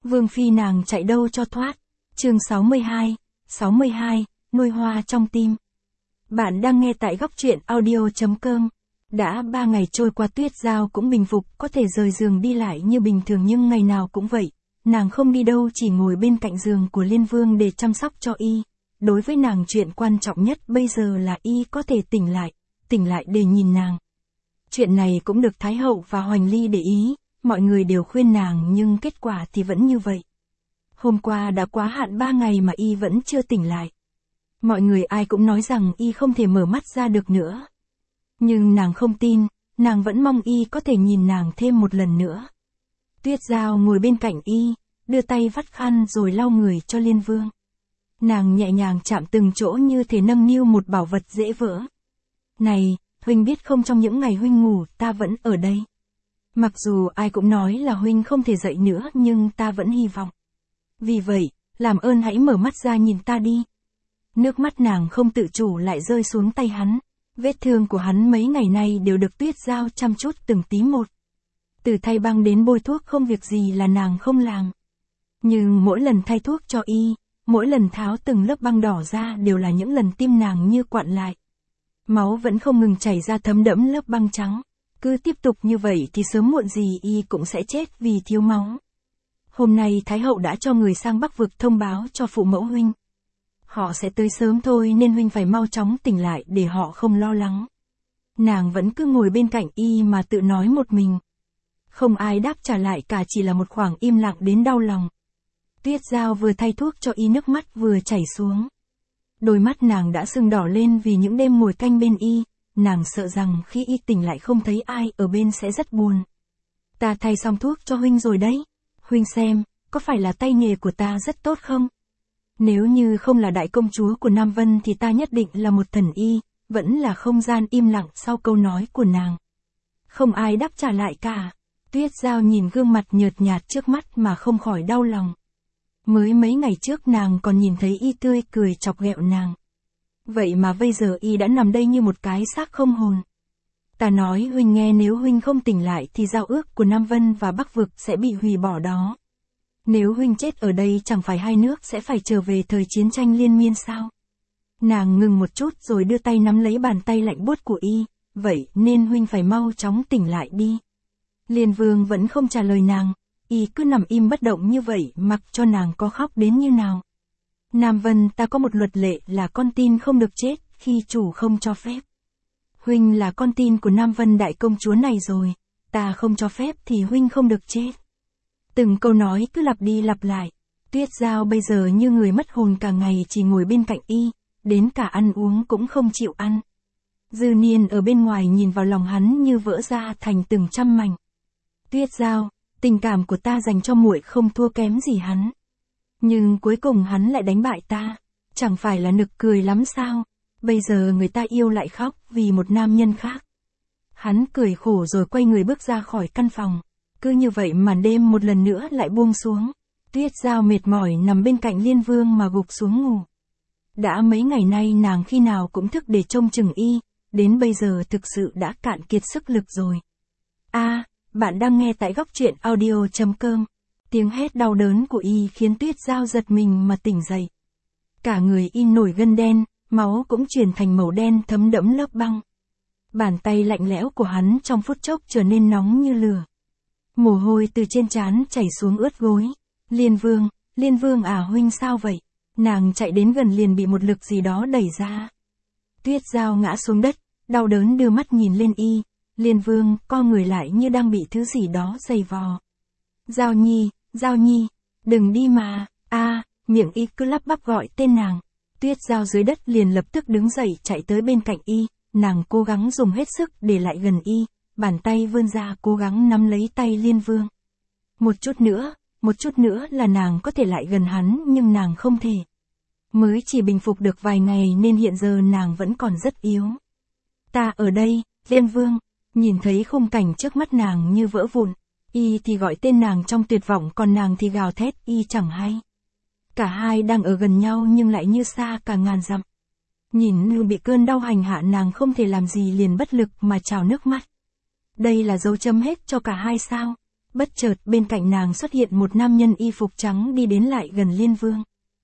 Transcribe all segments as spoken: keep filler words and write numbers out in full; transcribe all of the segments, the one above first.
Vương phi nàng chạy đâu cho thoát. Chương sáu mươi hai, sáu mươi hai, nuôi hoa trong tim. Bạn đang nghe tại góc truyện audio chấm com. Đã ba ngày trôi qua, Tuyết Giao cũng bình phục, có thể rời giường đi lại như bình thường, nhưng ngày nào cũng vậy. Nàng không đi đâu, chỉ ngồi bên cạnh giường của Liên Vương để chăm sóc cho y. Đối với nàng, chuyện quan trọng nhất bây giờ là y có thể tỉnh lại, tỉnh lại để nhìn nàng. Chuyện này cũng được Thái Hậu và Hoành Ly để ý, mọi người đều khuyên nàng nhưng kết quả thì vẫn như vậy. Hôm qua đã quá hạn ba ngày mà y vẫn chưa tỉnh lại. Mọi người ai cũng nói rằng y không thể mở mắt ra được nữa. Nhưng nàng không tin, nàng vẫn mong y có thể nhìn nàng thêm một lần nữa. Tuyết Giao ngồi bên cạnh y, đưa tay vắt khăn rồi lau người cho Liên Vương. Nàng nhẹ nhàng chạm từng chỗ như thể nâng niu một bảo vật dễ vỡ. Này, huynh biết không, trong những ngày huynh ngủ ta vẫn ở đây. Mặc dù ai cũng nói là huynh không thể dậy nữa, nhưng ta vẫn hy vọng. Vì vậy, làm ơn hãy mở mắt ra nhìn ta đi. Nước mắt nàng không tự chủ lại rơi xuống tay hắn. Vết thương của hắn mấy ngày nay đều được Tuyết Giao chăm chút từng tí một. Từ thay băng đến bôi thuốc, không việc gì là nàng không làm. Nhưng mỗi lần thay thuốc cho y, mỗi lần tháo từng lớp băng đỏ ra đều là những lần tim nàng như quặn lại. Máu vẫn không ngừng chảy ra thấm đẫm lớp băng trắng. Cứ tiếp tục như vậy thì sớm muộn gì y cũng sẽ chết vì thiếu máu. Hôm nay Thái Hậu đã cho người sang Bắc Vực thông báo cho phụ mẫu huynh. Họ sẽ tới sớm thôi nên huynh phải mau chóng tỉnh lại để họ không lo lắng. Nàng vẫn cứ ngồi bên cạnh y mà tự nói một mình. Không ai đáp trả lại cả, chỉ là một khoảng im lặng đến đau lòng. Tuyết Giao vừa thay thuốc cho y, nước mắt vừa chảy xuống. Đôi mắt nàng đã sưng đỏ lên vì những đêm ngồi canh bên y. Nàng sợ rằng khi y tỉnh lại không thấy ai ở bên sẽ rất buồn. Ta thay xong thuốc cho huynh rồi đấy. Huynh xem, có phải là tay nghề của ta rất tốt không? Nếu như không là đại công chúa của Nam Vân thì ta nhất định là một thần y. Vẫn là không gian im lặng sau câu nói của nàng. Không ai đáp trả lại cả. Tuyết Giao nhìn gương mặt nhợt nhạt trước mắt mà không khỏi đau lòng. Mới mấy ngày trước nàng còn nhìn thấy y tươi cười chọc ghẹo nàng. Vậy mà bây giờ y đã nằm đây như một cái xác không hồn. Ta nói huynh nghe, nếu huynh không tỉnh lại thì giao ước của Nam Vân và Bắc Vực sẽ bị hủy bỏ đó. Nếu huynh chết ở đây chẳng phải hai nước sẽ phải trở về thời chiến tranh liên miên sao? Nàng ngừng một chút rồi đưa tay nắm lấy bàn tay lạnh buốt của y. Vậy nên huynh phải mau chóng tỉnh lại đi. Liên Vương vẫn không trả lời nàng. Y cứ nằm im bất động như vậy, mặc cho nàng có khóc đến như nào. Nam Vân ta có một luật lệ là con tin không được chết khi chủ không cho phép. Huynh là con tin của Nam Vân đại công chúa này rồi. Ta không cho phép thì huynh không được chết. Từng câu nói cứ lặp đi lặp lại. Tuyết Giao bây giờ như người mất hồn, cả ngày chỉ ngồi bên cạnh y. Đến cả ăn uống cũng không chịu ăn. Dư Niên ở bên ngoài nhìn vào lòng hắn như vỡ ra thành từng trăm mảnh. Tuyết Giao, tình cảm của ta dành cho muội không thua kém gì hắn. Nhưng cuối cùng hắn lại đánh bại ta. Chẳng phải là nực cười lắm sao? Bây giờ người ta yêu lại khóc vì một nam nhân khác. Hắn cười khổ rồi quay người bước ra khỏi căn phòng. Cứ như vậy màn đêm một lần nữa lại buông xuống. Tuyết Giao mệt mỏi nằm bên cạnh Liên Vương mà gục xuống ngủ. Đã mấy ngày nay nàng khi nào cũng thức để trông chừng y. Đến bây giờ thực sự đã cạn kiệt sức lực rồi. A, à, bạn đang nghe tại góc truyện audio chấm com. Tiếng hét đau đớn của y khiến Tuyết Giao giật mình mà tỉnh dậy. Cả người y nổi gân đen, máu cũng chuyển thành màu đen thấm đẫm lớp băng. Bàn tay lạnh lẽo của hắn trong phút chốc trở nên nóng như lửa. Mồ hôi từ trên trán chảy xuống ướt gối. Liên Vương, Liên Vương à, huynh sao vậy? Nàng chạy đến gần liền bị một lực gì đó đẩy ra. Tuyết Giao ngã xuống đất, đau đớn đưa mắt nhìn lên y. Liên Vương co người lại như đang bị thứ gì đó giày vò. Giao Nhi, Giao Nhi, đừng đi mà. A, à, miệng y cứ lắp bắp gọi tên nàng. Tuyết Giao dưới đất liền lập tức đứng dậy chạy tới bên cạnh y. Nàng cố gắng dùng hết sức để lại gần y. Bàn tay vươn ra cố gắng nắm lấy tay Liên Vương. Một chút nữa, một chút nữa là nàng có thể lại gần hắn, nhưng nàng không thể. Mới chỉ bình phục được vài ngày nên hiện giờ nàng vẫn còn rất yếu. Ta ở đây, Liên Vương. Nhìn thấy khung cảnh trước mắt nàng như vỡ vụn. Y thì gọi tên nàng trong tuyệt vọng, còn nàng thì gào thét y chẳng hay. Cả hai đang ở gần nhau nhưng lại như xa cả ngàn dặm. Nhìn như bị cơn đau hành hạ, nàng không thể làm gì liền bất lực mà trào nước mắt. Đây là dấu chấm hết cho cả hai sao? Bất chợt bên cạnh nàng xuất hiện một nam nhân y phục trắng đi đến lại gần Liên Vương.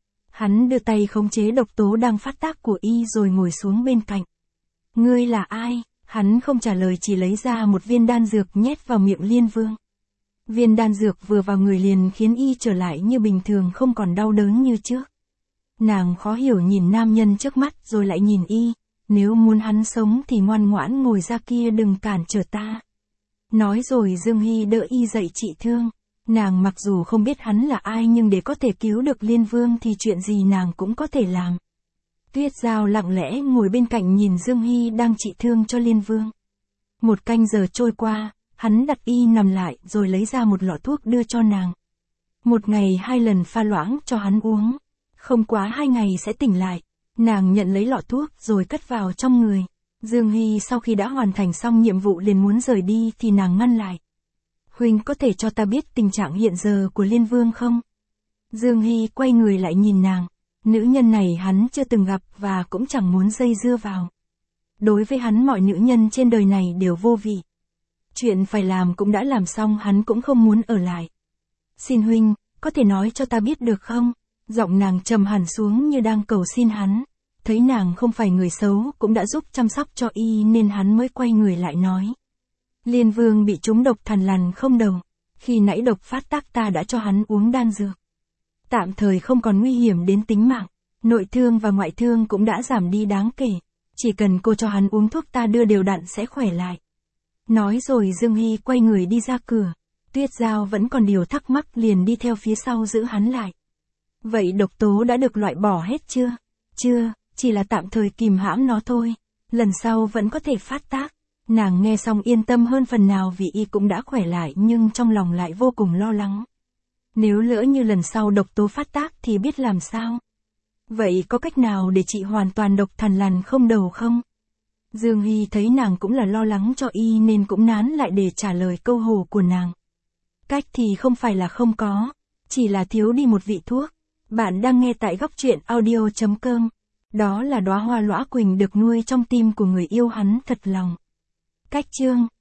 Hắn đưa tay khống chế độc tố đang phát tác của y rồi ngồi xuống bên cạnh. Ngươi là ai? Hắn không trả lời chỉ lấy ra một viên đan dược nhét vào miệng Liên Vương. Viên đan dược vừa vào người liền khiến y trở lại như bình thường không còn đau đớn như trước. Nàng khó hiểu nhìn nam nhân trước mắt rồi lại nhìn y, nếu muốn hắn sống thì ngoan ngoãn ngồi ra kia đừng cản trở ta. Nói rồi Dương Hy đỡ y dậy trị thương. Nàng mặc dù không biết hắn là ai nhưng để có thể cứu được Liên Vương thì chuyện gì nàng cũng có thể làm. Tuyết Giao lặng lẽ ngồi bên cạnh nhìn Dương Hy đang trị thương cho Liên Vương. Một canh giờ trôi qua, hắn đặt y nằm lại rồi lấy ra một lọ thuốc đưa cho nàng. Một ngày hai lần pha loãng cho hắn uống. Không quá hai ngày sẽ tỉnh lại. Nàng nhận lấy lọ thuốc rồi cất vào trong người. Dương Hy sau khi đã hoàn thành xong nhiệm vụ liền muốn rời đi thì nàng ngăn lại. Huynh có thể cho ta biết tình trạng hiện giờ của Liên Vương không? Dương Hy quay người lại nhìn nàng. Nữ nhân này hắn chưa từng gặp và cũng chẳng muốn dây dưa vào. Đối với hắn mọi nữ nhân trên đời này đều vô vị. Chuyện phải làm cũng đã làm xong hắn cũng không muốn ở lại. Xin huynh, có thể nói cho ta biết được không? Giọng nàng trầm hẳn xuống như đang cầu xin hắn. Thấy nàng không phải người xấu cũng đã giúp chăm sóc cho y nên hắn mới quay người lại nói. Liên Vương bị trúng độc thằn lằn không đầu. Khi nãy độc phát tác ta đã cho hắn uống đan dược. Tạm thời không còn nguy hiểm đến tính mạng. Nội thương và ngoại thương cũng đã giảm đi đáng kể. Chỉ cần cô cho hắn uống thuốc ta đưa đều đặn sẽ khỏe lại. Nói rồi Dương Hy quay người đi ra cửa. Tuyết Giao vẫn còn điều thắc mắc liền đi theo phía sau giữ hắn lại. Vậy độc tố đã được loại bỏ hết chưa? Chưa, chỉ là tạm thời kìm hãm nó thôi. Lần sau vẫn có thể phát tác. Nàng nghe xong yên tâm hơn phần nào vì y cũng đã khỏe lại nhưng trong lòng lại vô cùng lo lắng. Nếu lỡ như lần sau độc tố phát tác thì biết làm sao? Vậy có cách nào để trị hoàn toàn độc thằn lằn không đầu không? Dương Hy thấy nàng cũng là lo lắng cho y nên cũng nán lại để trả lời câu hồ của nàng. Cách thì không phải là không có, chỉ là thiếu đi một vị thuốc. Bạn đang nghe tại góc truyện audio chấm com. Đó là đóa hoa lõa quỳnh được nuôi trong tim của người yêu hắn thật lòng. Cách chương